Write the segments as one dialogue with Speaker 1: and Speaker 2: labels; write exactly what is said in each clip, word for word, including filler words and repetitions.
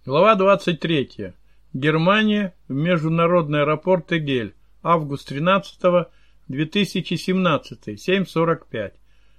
Speaker 1: Глава двадцать третья. Германия. Международный аэропорт Тегель. Август тринадцатого, две тысячи семнадцатый. семь сорок пять.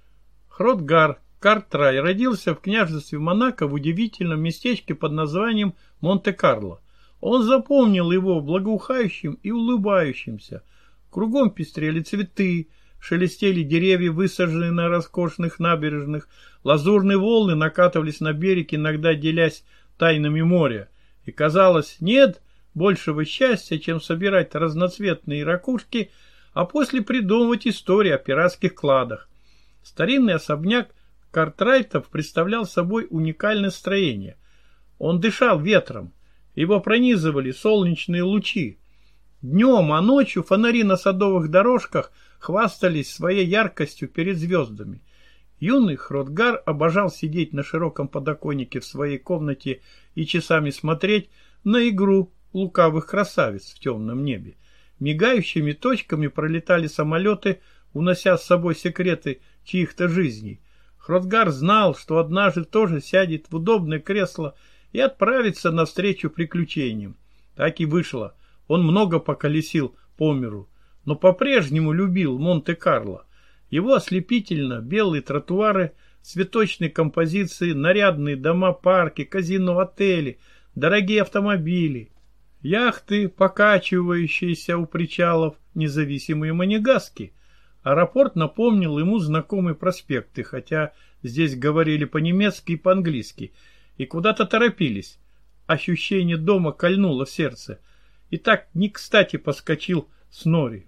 Speaker 1: Хротгар Картрай родился в княжестве Монако в удивительном местечке под названием Монте-Карло. Он запомнил его благоухающим и улыбающимся. Кругом пестрели цветы, шелестели деревья, высаженные на роскошных набережных, лазурные волны накатывались на берег, иногда делясь тайнами моря. И казалось, нет большего счастья, чем собирать разноцветные ракушки, а после придумывать истории о пиратских кладах. Старинный особняк Картрайтов представлял собой уникальное строение. Он дышал ветром, его пронизывали солнечные лучи. Днем, а ночью фонари на садовых дорожках хвастались своей яркостью перед звездами. Юный Хротгар обожал сидеть на широком подоконнике в своей комнате и часами смотреть на игру лукавых красавиц в темном небе. Мигающими точками пролетали самолеты, унося с собой секреты чьих-то жизней. Хротгар знал, что однажды тоже сядет в удобное кресло и отправится навстречу приключениям. Так и вышло. Он много поколесил по миру, но по-прежнему любил Монте-Карло. Его ослепительно белые тротуары, цветочные композиции, нарядные дома, парки, казино, отели, дорогие автомобили, яхты, покачивающиеся у причалов, независимые монегаски. Аэропорт напомнил ему знакомые проспекты, хотя здесь говорили по-немецки и по-английски, и куда-то торопились. Ощущение дома кольнуло в сердце, и так не кстати поскочил Снори.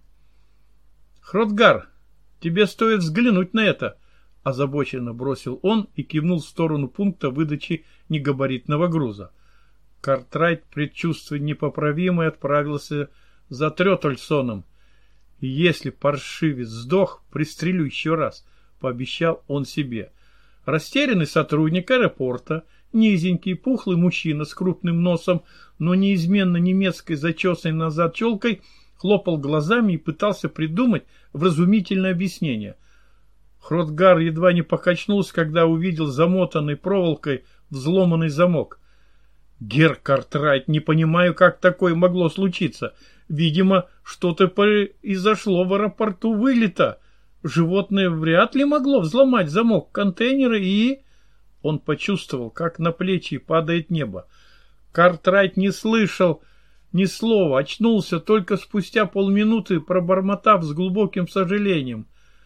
Speaker 1: «Хротгар, тебе стоит взглянуть на это», — озабоченно бросил он и кивнул в сторону пункта выдачи негабаритного груза. Картрайт, предчувствуя непоправимое, отправился за Трётольсоном. И если паршивец сдох, пристрелю еще раз, — пообещал он себе. Растерянный сотрудник аэропорта, низенький, пухлый мужчина с крупным носом, но неизменно немецкой зачесанной назад челкой, хлопал глазами и пытался придумать вразумительное объяснение. Хротгар едва не покачнулся, когда увидел замотанный проволокой взломанный замок. «Герр Картрайт, не понимаю, как такое могло случиться. Видимо, что-то произошло в аэропорту вылета. Животное вряд ли могло взломать замок контейнера и...» Он почувствовал, как на плечи падает небо. Картрайт не слышал ни слова, очнулся только спустя полминуты, пробормотав с глубоким сожалением.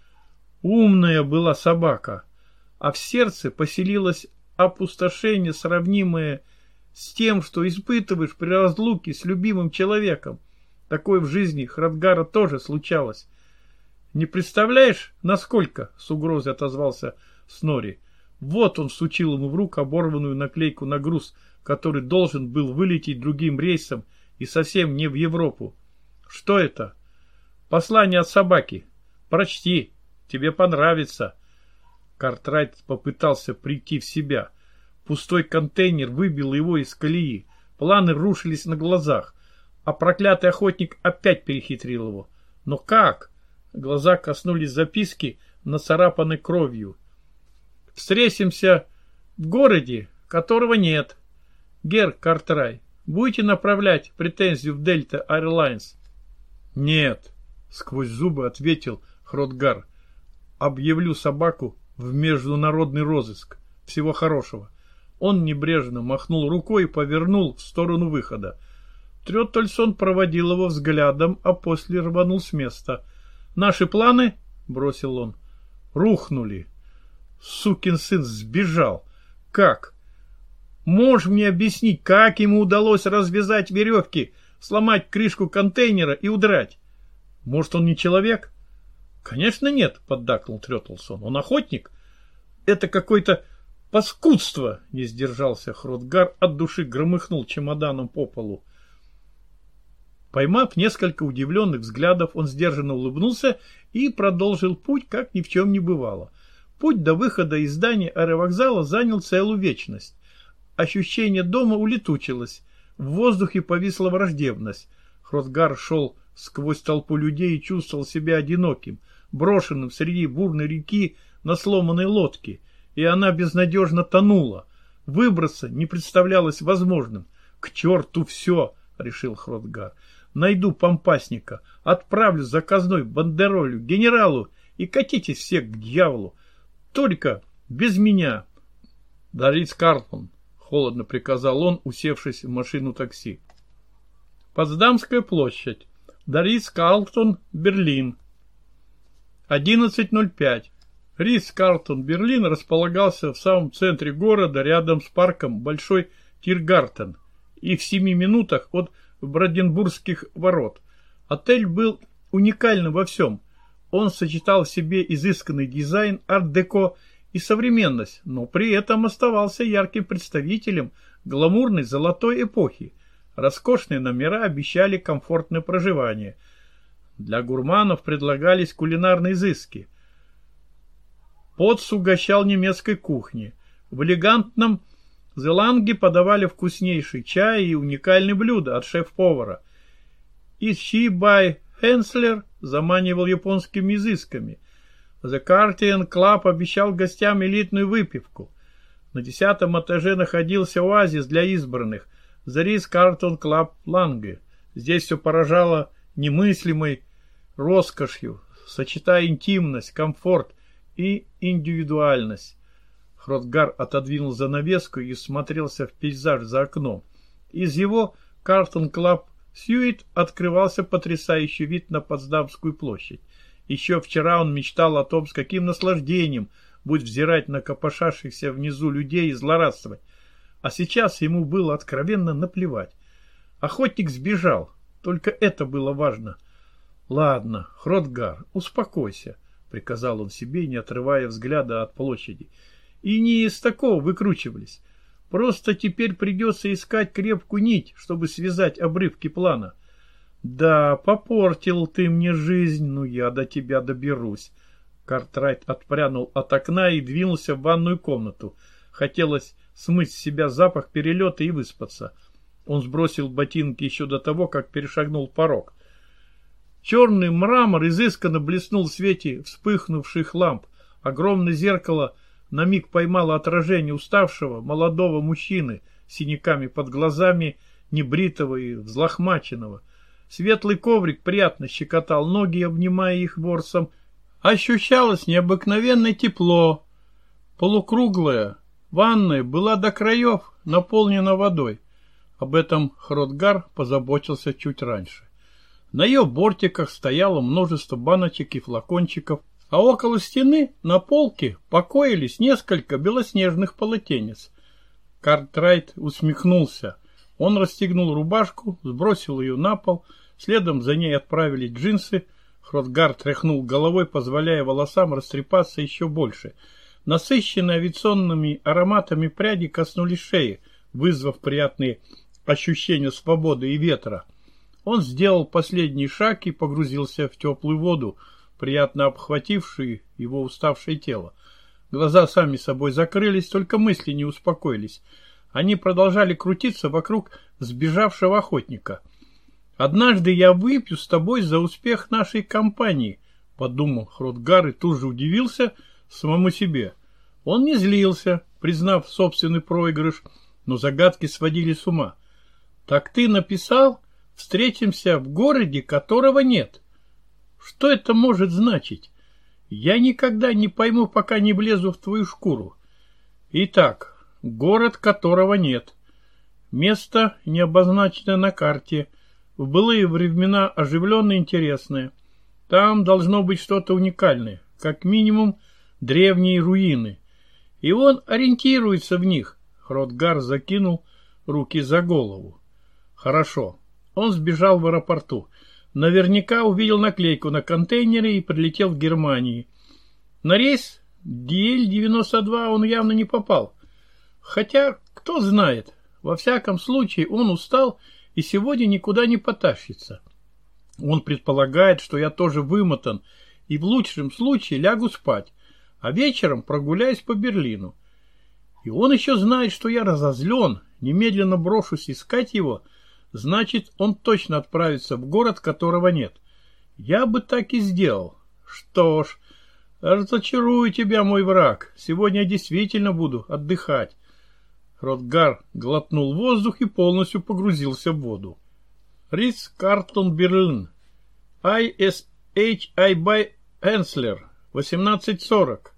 Speaker 1: Умная была собака, а в сердце поселилось опустошение, сравнимое с тем, что испытываешь при разлуке с любимым человеком. Такое в жизни Хротгара тоже случалось. «Не представляешь, насколько?» — с угрозой отозвался Снори. Вот он всучил ему в руку оборванную наклейку на груз, который должен был вылететь другим рейсом и совсем не в Европу. «Что это?» «Послание от собаки. Прочти, тебе понравится». Картрайт попытался прийти в себя. Пустой контейнер выбил его из колеи. Планы рушились на глазах, а проклятый охотник опять перехитрил его. Но как? Глаза коснулись записки, нацарапанной кровью. «Встретимся в городе, которого нет. Герр Картрай, будете направлять претензию в Дельта Airlines?» «Нет», — сквозь зубы ответил Хротгар. «Объявлю собаку в международный розыск. Всего хорошего». Он небрежно махнул рукой и повернул в сторону выхода. Трётольсон проводил его взглядом, а после рванул с места. «Наши планы?» — бросил он. «Рухнули. Сукин сын сбежал. Как? Можешь мне объяснить, как ему удалось развязать веревки, сломать крышку контейнера и удрать? Может, он не человек?» «Конечно нет», — поддакнул Трётлсон. «Он охотник. Это какое-то паскудство!» — не сдержался Хротгар, от души громыхнул чемоданом по полу. Поймав несколько удивленных взглядов, он сдержанно улыбнулся и продолжил путь, как ни в чем не бывало. Путь до выхода из здания аэровокзала занял целую вечность. Ощущение дома улетучилось. В воздухе повисла враждебность. Хротгар шел сквозь толпу людей и чувствовал себя одиноким, брошенным среди бурной реки на сломанной лодке, и она безнадежно тонула. Выбраться не представлялось возможным. К черту все, решил Хротгар. Найду помпасника, отправлю заказной бандеролью генералу и катитесь все к дьяволу. Только без меня. Дарис Карлтон, холодно приказал он, усевшись в машину такси. Потсдамская площадь. Дарис Карлтон, Берлин. одиннадцать ноль пять. Рис Карлтон, Берлин располагался в самом центре города, рядом с парком Большой Тиргартен и в семи минутах от Бранденбургских ворот. Отель был уникальным во всем. Он сочетал в себе изысканный дизайн, арт-деко и современность, но при этом оставался ярким представителем гламурной золотой эпохи. Роскошные номера обещали комфортное проживание. Для гурманов предлагались кулинарные изыски. Потс угощал немецкой кухни. В элегантном Зеланге подавали вкуснейший чай и уникальные блюда от шеф-повара. И Шибай Хенслер заманивал японскими изысками. The Cartian Club обещал гостям элитную выпивку. На десятом этаже находился оазис для избранных The Ritz-Carlton Club Lange. Здесь все поражало немыслимой роскошью, сочетая интимность, комфорт и индивидуальность. Хротгар отодвинул занавеску и смотрелся в пейзаж за окном. Из его Carlton Club Suite открывался потрясающий вид на Потсдамскую площадь. Еще вчера он мечтал о том, с каким наслаждением будет взирать на копошащихся внизу людей и злорадствовать. А сейчас ему было откровенно наплевать. Охотник сбежал, только это было важно. «Ладно, Хротгар, успокойся», — приказал он себе, не отрывая взгляда от площади. И не из такого выкручивались. Просто теперь придется искать крепкую нить, чтобы связать обрывки плана. Да, попортил ты мне жизнь, но я до тебя доберусь. Картрайт отпрянул от окна и двинулся в ванную комнату. Хотелось смыть с себя запах перелета и выспаться. Он сбросил ботинки еще до того, как перешагнул порог. Черный мрамор изысканно блеснул в свете вспыхнувших ламп. Огромное зеркало на миг поймало отражение уставшего молодого мужчины с синяками под глазами, небритого и взлохмаченного. Светлый коврик приятно щекотал ноги, обнимая их ворсом. Ощущалось необыкновенное тепло. Полукруглая ванная была до краев наполнена водой. Об этом Хротгар позаботился чуть раньше. На ее бортиках стояло множество баночек и флакончиков, а около стены на полке покоились несколько белоснежных полотенец. Картрайт усмехнулся. Он расстегнул рубашку, сбросил ее на пол, следом за ней отправились джинсы. Хротгар тряхнул головой, позволяя волосам растрепаться еще больше. Насыщенные авиационными ароматами пряди коснулись шеи, вызвав приятные ощущения свободы и ветра. Он сделал последний шаг и погрузился в теплую воду, приятно обхватившую его уставшее тело. Глаза сами собой закрылись, только мысли не успокоились. Они продолжали крутиться вокруг сбежавшего охотника. «Однажды я выпью с тобой за успех нашей компании», — подумал Хротгар и тут же удивился самому себе. Он не злился, признав собственный проигрыш, но загадки сводили с ума. «Так ты написал? Встретимся в городе, которого нет». Что это может значить? Я никогда не пойму, пока не влезу в твою шкуру. Итак, город, которого нет. Место, не обозначенное на карте. В былые времена оживленное и интересное. Там должно быть что-то уникальное. Как минимум, древние руины. И он ориентируется в них. Хротгар закинул руки за голову. Хорошо. Он сбежал в аэропорту. Наверняка увидел наклейку на контейнере и прилетел в Германию. На рейс ди эл девяносто два он явно не попал. Хотя, кто знает, во всяком случае он устал и сегодня никуда не потащится. Он предполагает, что я тоже вымотан и в лучшем случае лягу спать, а вечером прогуляюсь по Берлину. И он еще знает, что я разозлен, немедленно брошусь искать его. Значит, он точно отправится в город, которого нет. Я бы так и сделал. Что ж, разочарую тебя, мой враг. Сегодня я действительно буду отдыхать. Хротгар глотнул воздух и полностью погрузился в воду. Ритц Картон Берлин. ай эс эйч ай by Hensler. восемнадцать сорок.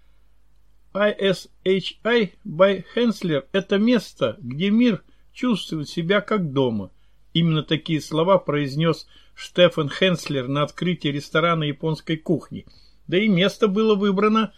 Speaker 1: ай эс эйч ай by Hensler – это место, где мир чувствует себя как дома. Именно такие слова произнес Штефан Хенслер на открытии ресторана японской кухни. Да и место было выбрано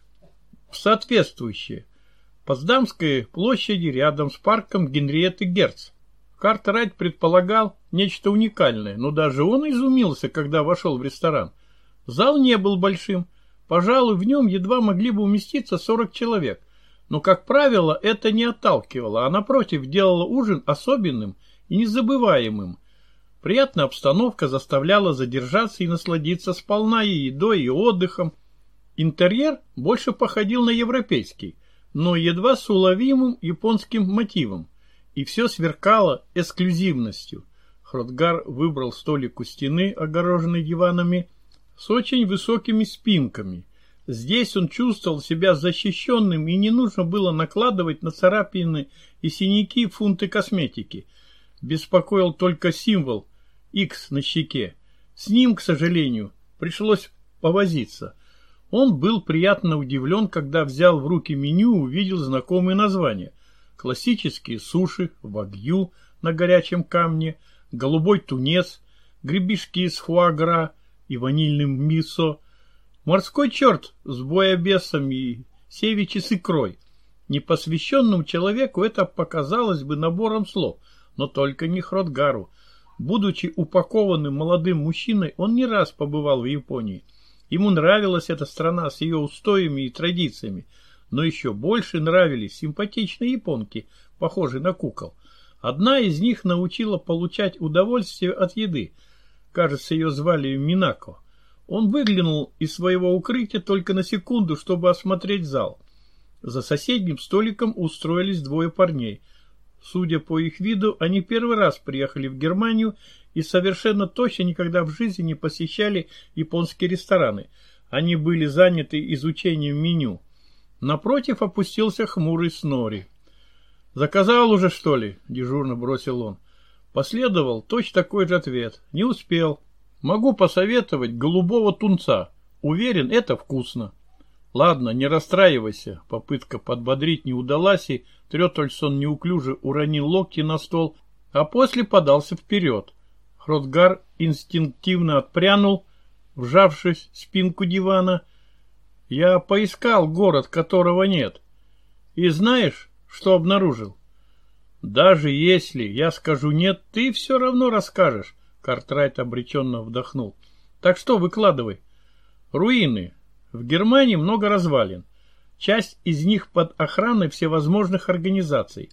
Speaker 1: соответствующее. Потсдамской площади рядом с парком Генриетты Герц. Картрайт предполагал нечто уникальное, но даже он изумился, когда вошел в ресторан. Зал не был большим. Пожалуй, в нем едва могли бы уместиться сорок человек. Но, как правило, это не отталкивало, а напротив делало ужин особенным и незабываемым. Приятная обстановка заставляла задержаться и насладиться сполна и едой, и отдыхом. Интерьер больше походил на европейский, но едва с уловимым японским мотивом. И все сверкало эксклюзивностью. Хротгар выбрал столик у стены, огороженный диванами, с очень высокими спинками. Здесь он чувствовал себя защищенным, и не нужно было накладывать на царапины и синяки фунты косметики. Беспокоил только символ X на щеке. С ним, к сожалению, пришлось повозиться. Он был приятно удивлен, когда взял в руки меню и увидел знакомые названия. Классические суши, вагью на горячем камне, голубой тунец, гребешки из фуагра и ванильным мисо, морской черт с буйабесом и севичи с икрой. Непосвященному человеку это показалось бы набором слов, но только не Хротгару. Будучи упакованным молодым мужчиной, он не раз побывал в Японии. Ему нравилась эта страна с ее устоями и традициями, но еще больше нравились симпатичные японки, похожие на кукол. Одна из них научила получать удовольствие от еды. Кажется, ее звали Минако. Он выглянул из своего укрытия только на секунду, чтобы осмотреть зал. За соседним столиком устроились двое парней. Судя по их виду, они первый раз приехали в Германию и совершенно точно никогда в жизни не посещали японские рестораны. Они были заняты изучением меню. Напротив опустился хмурый Снори. «Заказал уже, что ли?» – дежурно бросил он. Последовал точно такой же ответ. «Не успел. Могу посоветовать голубого тунца. Уверен, это вкусно». «Ладно, не расстраивайся». Попытка подбодрить не удалась, и Трётольсон неуклюже уронил локти на стол, а после подался вперед. Хротгар инстинктивно отпрянул, вжавшись в спинку дивана. «Я поискал город, которого нет. И знаешь, что обнаружил?» «Даже если я скажу нет, ты все равно расскажешь», — Картрайт обреченно вдохнул. «Так что выкладывай». «Руины. В Германии много развалин. Часть из них под охраной всевозможных организаций.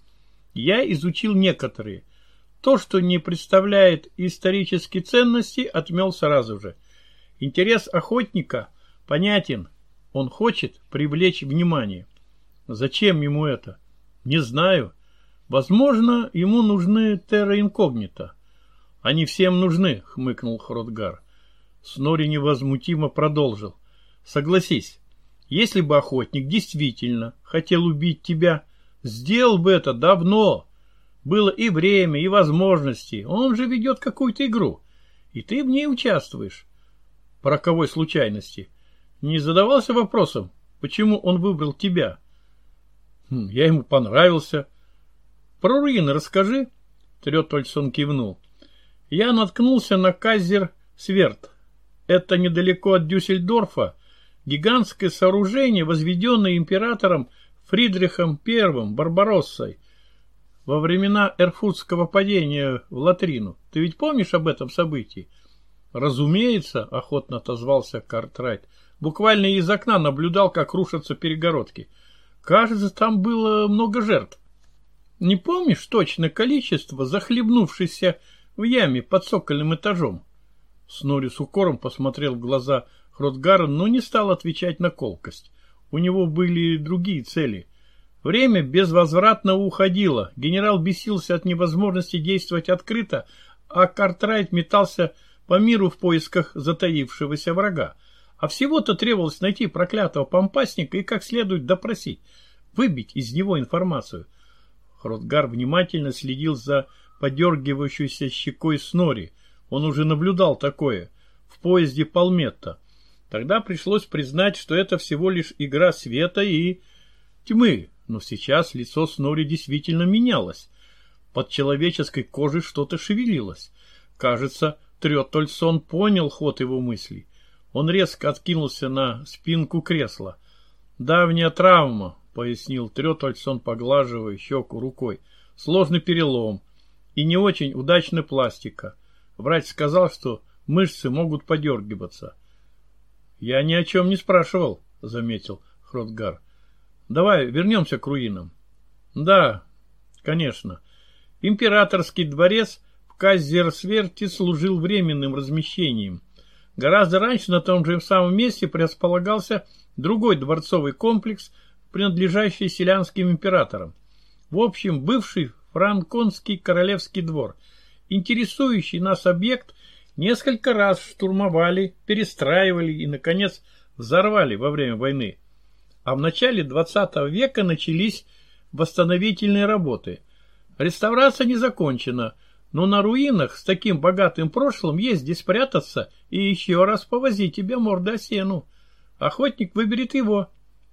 Speaker 1: Я изучил некоторые. То, что не представляет исторической ценности, отмел сразу же. Интерес охотника понятен. Он хочет привлечь внимание. Зачем ему это? Не знаю. Возможно, ему нужны терра инкогнито». «Они всем нужны», — хмыкнул Хротгар. Снори невозмутимо продолжил. «Согласись, если бы охотник действительно хотел убить тебя, сделал бы это давно. Было и время, и возможности. Он же ведет какую-то игру, и ты в ней участвуешь. По роковой случайности. Не задавался вопросом, почему он выбрал тебя?» хм, «Я ему понравился». «Про руины расскажи». Трётольсон кивнул. «Я наткнулся на Кайзер-Сверд. Это недалеко от Дюссельдорфа. Гигантское сооружение, возведенное императором Фридрихом Первым Барбароссой во времена Эрфуртского падения в Латрину. Ты ведь помнишь об этом событии?» «Разумеется», — охотно отозвался Картрайт. «Буквально из окна наблюдал, как рушатся перегородки. Кажется, там было много жертв. Не помнишь точно количество, захлебнувшихся в яме под цокольным этажом?» Снори с укором посмотрел в глаза Хротгара, но не стал отвечать на колкость. У него были другие цели. Время безвозвратно уходило. Генерал бесился от невозможности действовать открыто, а Картрайт метался по миру в поисках затаившегося врага. А всего-то требовалось найти проклятого помпасника и как следует допросить, выбить из него информацию. Хротгар внимательно следил за подергивающейся щекой Снори. Он уже наблюдал такое в поезде Палметта. Тогда пришлось признать, что это всего лишь игра света и тьмы. Но сейчас лицо Снори действительно менялось. Под человеческой кожей что-то шевелилось. Кажется, Трётольсон понял ход его мыслей. Он резко откинулся на спинку кресла. «Давняя травма», — пояснил Трётольсон, поглаживая щеку рукой. «Сложный перелом и не очень удачная пластика. Врач сказал, что мышцы могут подергиваться». «Я ни о чем не спрашивал», — заметил Хротгар. «Давай вернемся к руинам». «Да, конечно. Императорский дворец в Казерсверте служил временным размещением. Гораздо раньше на том же самом месте располагался другой дворцовый комплекс, принадлежащий селянским императорам. В общем, бывший франконский королевский двор. Интересующий нас объект несколько раз штурмовали, перестраивали и, наконец, взорвали во время войны. А в начале двадцатого века начались восстановительные работы. Реставрация не закончена, но на руинах с таким богатым прошлым есть где спрятаться и еще раз повозить тебя мордой о стену. Охотник выберет его.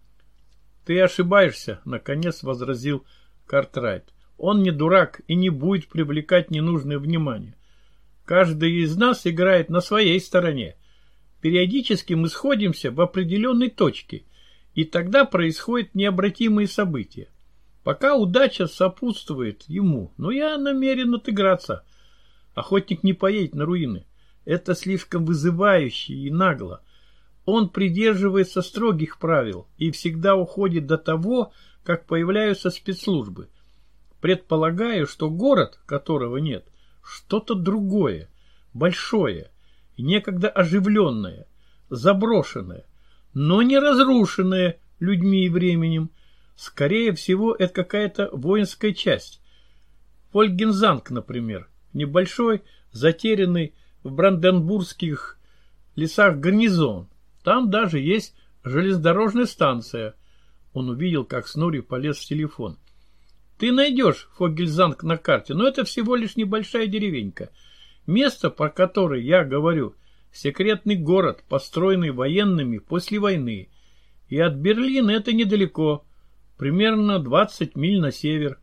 Speaker 1: Ты ошибаешься, наконец возразил Картрайт. Он не дурак и не будет привлекать ненужное внимание. Каждый из нас играет на своей стороне. Периодически мы сходимся в определенной точке, и тогда происходят необратимые события. Пока удача сопутствует ему, но я намерен отыграться. Охотник не поедет на руины. Это слишком вызывающе и нагло. Он придерживается строгих правил и всегда уходит до того, как появляются спецслужбы. Предполагаю, что город, которого нет, что-то другое, большое, некогда оживленное, заброшенное, но не разрушенное людьми и временем. Скорее всего, это какая-то воинская часть. Фольгензанг, например, небольшой, затерянный в бранденбургских лесах гарнизон. Там даже есть железнодорожная станция. Он увидел, как Снори полез в телефон. Ты найдешь Фогельзанг на карте, но это всего лишь небольшая деревенька. Место, про которое я говорю, секретный город, построенный военными после войны. И от Берлина это недалеко. Примерно двадцать миль на север.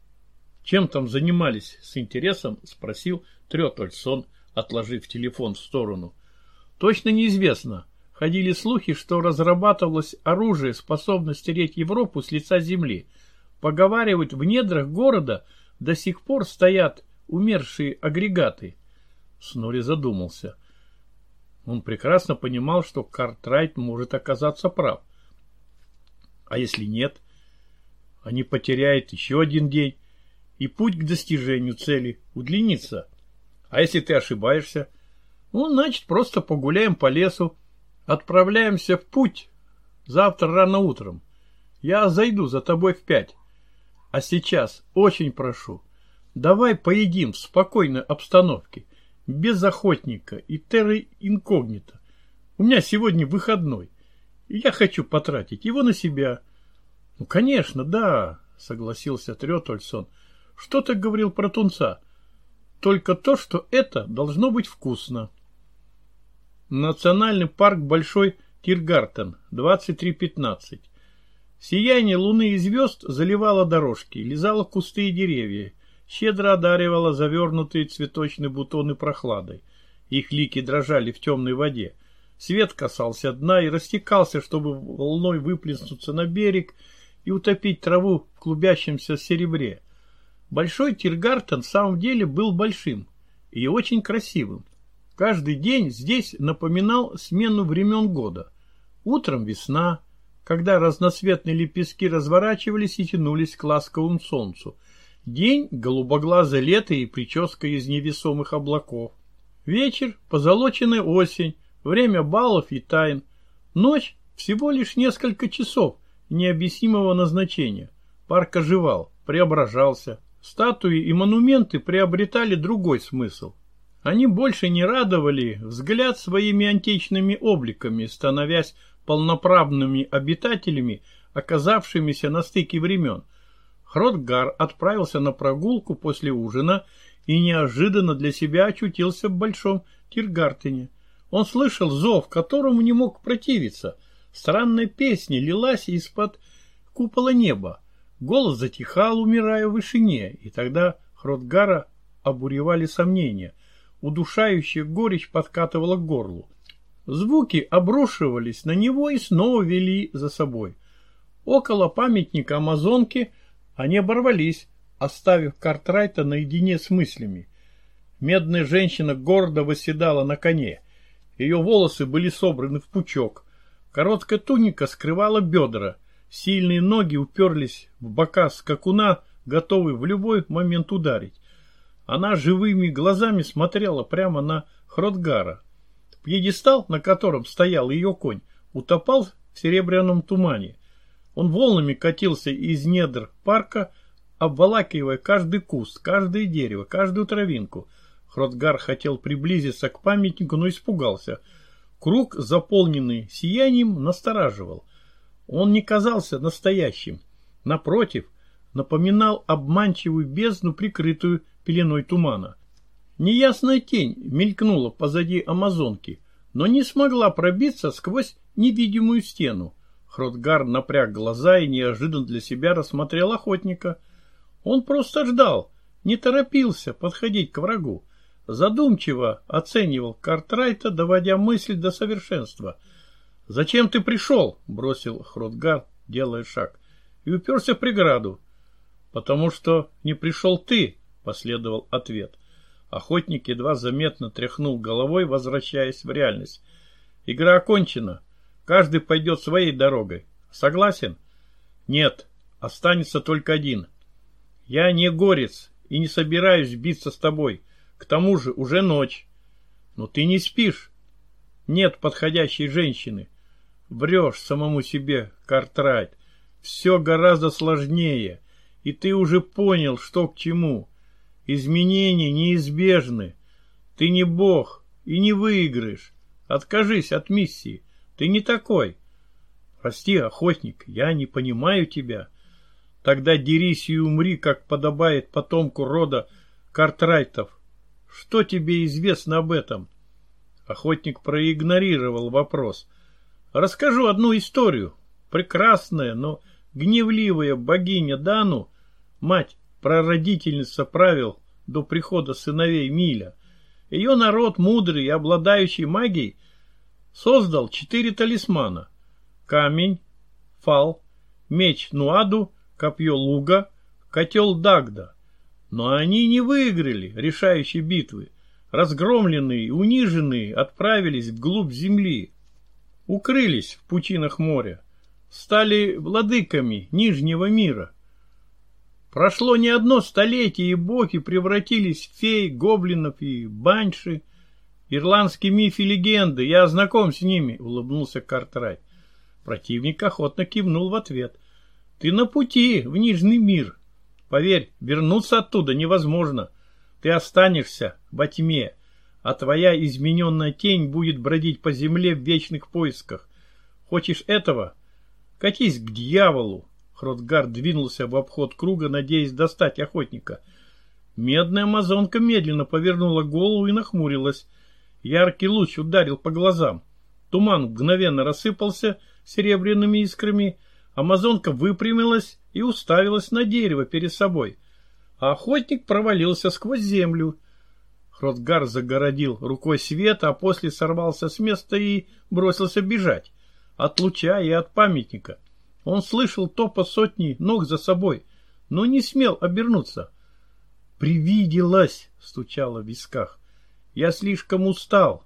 Speaker 1: Чем там занимались? С интересом спросил Трётольсон, отложив телефон в сторону. Точно неизвестно. Ходили слухи, что разрабатывалось оружие, способное стереть Европу с лица земли. Поговаривают, в недрах города до сих пор стоят умершие агрегаты. Снори задумался. Он прекрасно понимал, что Картрайт может оказаться прав. А если нет? Они потеряют еще один день, и путь к достижению цели удлинится. А если ты ошибаешься? Ну, значит, просто погуляем по лесу, отправляемся в путь завтра рано утром. Я зайду за тобой в пять. А сейчас очень прошу, давай поедим в спокойной обстановке, без охотника и терры инкогнито. У меня сегодня выходной, и я хочу потратить его на себя. Ну, конечно, да, согласился Трётольсон. Что ты говорил про тунца? Только то, что это должно быть вкусно. Национальный парк Большой Тиргартен, двадцать три пятнадцать. Сияние луны и звезд заливало дорожки, лизало кусты и деревья, щедро одаривало завернутые цветочные бутоны прохладой. Их лики дрожали в темной воде. Свет касался дна и растекался, чтобы волной выплеснуться на берег и утопить траву в клубящемся серебре. Большой Тиргартен в самом деле был большим и очень красивым. Каждый день здесь напоминал смену времен года. Утром весна, когда разноцветные лепестки разворачивались и тянулись к ласковому солнцу. День — голубоглазое лето и прическа из невесомых облаков. Вечер — позолоченная осень, время балов и тайн. Ночь — всего лишь несколько часов необъяснимого назначения. Парк оживал, преображался. Статуи и монументы приобретали другой смысл. Они больше не радовали взгляд своими античными обликами, становясь полноправными обитателями, оказавшимися на стыке времен. Хротгар отправился на прогулку после ужина и неожиданно для себя очутился в Большом Тиргартене. Он слышал зов, которому не мог противиться. Странная песня лилась из-под купола неба. Голос затихал, умирая в вышине, и тогда Хротгара обуревали сомнения. Удушающая горечь подкатывала к горлу. Звуки обрушивались на него и снова вели за собой. Около памятника Амазонки они оборвались, оставив Картрайта наедине с мыслями. Медная женщина гордо восседала на коне. Ее волосы были собраны в пучок. Короткая туника скрывала бедра. Сильные ноги уперлись в бока скакуна, готовые в любой момент ударить. Она живыми глазами смотрела прямо на Хротгара. Пьедестал, на котором стоял ее конь, утопал в серебряном тумане. Он волнами катился из недр парка, обволакивая каждый куст, каждое дерево, каждую травинку. Хротгар хотел приблизиться к памятнику, но испугался. Круг, заполненный сиянием, настораживал. Он не казался настоящим. Напротив, напоминал обманчивую бездну, прикрытую пеленой тумана. Неясная тень мелькнула позади Амазонки, но не смогла пробиться сквозь невидимую стену. Хротгар напряг глаза и неожиданно для себя рассмотрел охотника. Он просто ждал, не торопился подходить к врагу. Задумчиво оценивал Картрайта, доводя мысль до совершенства. «Зачем ты пришел?» — бросил Хротгар, делая шаг, и уперся в преграду. «Потому что не пришел ты», — последовал ответ. Охотник едва заметно тряхнул головой, возвращаясь в реальность. «Игра окончена. Каждый пойдет своей дорогой. Согласен?» «Нет, останется только один. Я не горец и не собираюсь биться с тобой. К тому же уже ночь. Но ты не спишь. Нет подходящей женщины. Врешь самому себе, Картрайт. Все гораздо сложнее, и ты уже понял, что к чему. Изменения неизбежны. Ты не бог и не выиграешь. Откажись от миссии. Ты не такой. Прости, охотник, я не понимаю тебя. Тогда дерись и умри, как подобает потомку рода Картрайтов. Что тебе известно об этом?» Охотник проигнорировал вопрос. «Расскажу одну историю. Прекрасная, но гневливая богиня Дану, мать, прародительница правил до прихода сыновей Миля. Ее народ, мудрый и обладающий магией, создал четыре талисмана. Камень, фал, меч Нуаду, копье Луга, котел Дагда. Но они не выиграли решающей битвы. Разгромленные и униженные отправились вглубь земли. Укрылись в пучинах моря. Стали владыками Нижнего мира. Прошло не одно столетие, и боги превратились в фей, гоблинов и банши. Ирландский миф и легенды, я знаком с ними, улыбнулся Картрайт. Противник охотно кивнул в ответ. Ты на пути в Нижний мир. Поверь, вернуться оттуда невозможно. Ты останешься во тьме, а твоя измененная тень будет бродить по земле в вечных поисках. Хочешь этого? Катись к дьяволу. Хротгар двинулся в обход круга, надеясь достать охотника. Медная амазонка медленно повернула голову и нахмурилась. Яркий луч ударил по глазам. Туман мгновенно рассыпался серебряными искрами. Амазонка выпрямилась и уставилась на дерево перед собой. А охотник провалился сквозь землю. Хротгар загородил рукой свет, а после сорвался с места и бросился бежать. От луча и от памятника. Он слышал топот сотни ног за собой, но не смел обернуться. «Привиделось!» — стучало в висках. «Я слишком устал!»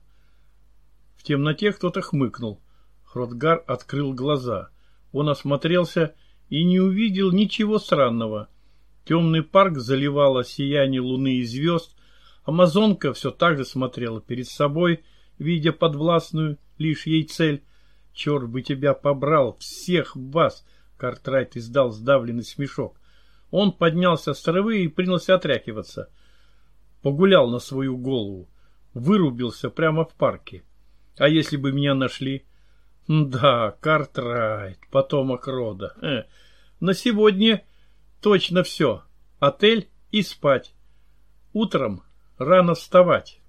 Speaker 1: В темноте кто-то хмыкнул. Хротгар открыл глаза. Он осмотрелся и не увидел ничего странного. Темный парк заливало сияние луны и звезд. Амазонка все так же смотрела перед собой, видя подвластную лишь ей цель. «Черт бы тебя побрал, всех вас!» Картрайт издал сдавленный смешок. Он поднялся с травы и принялся отряхиваться. Погулял на свою голову. Вырубился прямо в парке. А если бы меня нашли? Да, Картрайт, потомок рода. Э, на сегодня точно все. Отель и спать. Утром рано вставать.